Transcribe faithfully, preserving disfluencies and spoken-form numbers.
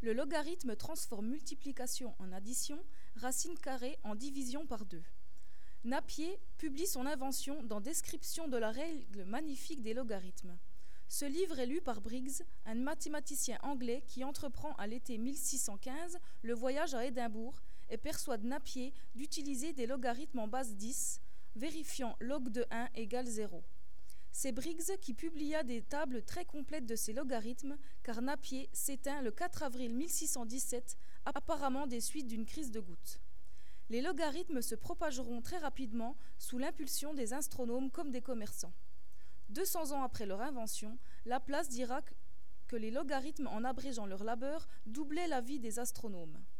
Le logarithme transforme multiplication en addition, racine carrée en division par deux. Napier publie son invention dans Description de la règle magnifique des logarithmes. Ce livre est lu par Briggs, un mathématicien anglais qui entreprend à l'été mille six cent quinze le voyage à Édimbourg et persuade Napier d'utiliser des logarithmes en base dix, vérifiant log de un égale zéro. C'est Briggs qui publia des tables très complètes de ces logarithmes, car Napier s'éteint le quatre avril mille six cent dix-sept, apparemment des suites d'une crise de goutte. Les logarithmes se propageront très rapidement sous l'impulsion des astronomes comme des commerçants. deux cents ans après leur invention, Laplace dira que les logarithmes, en abrégeant leur labeur, doublaient la vie des astronomes.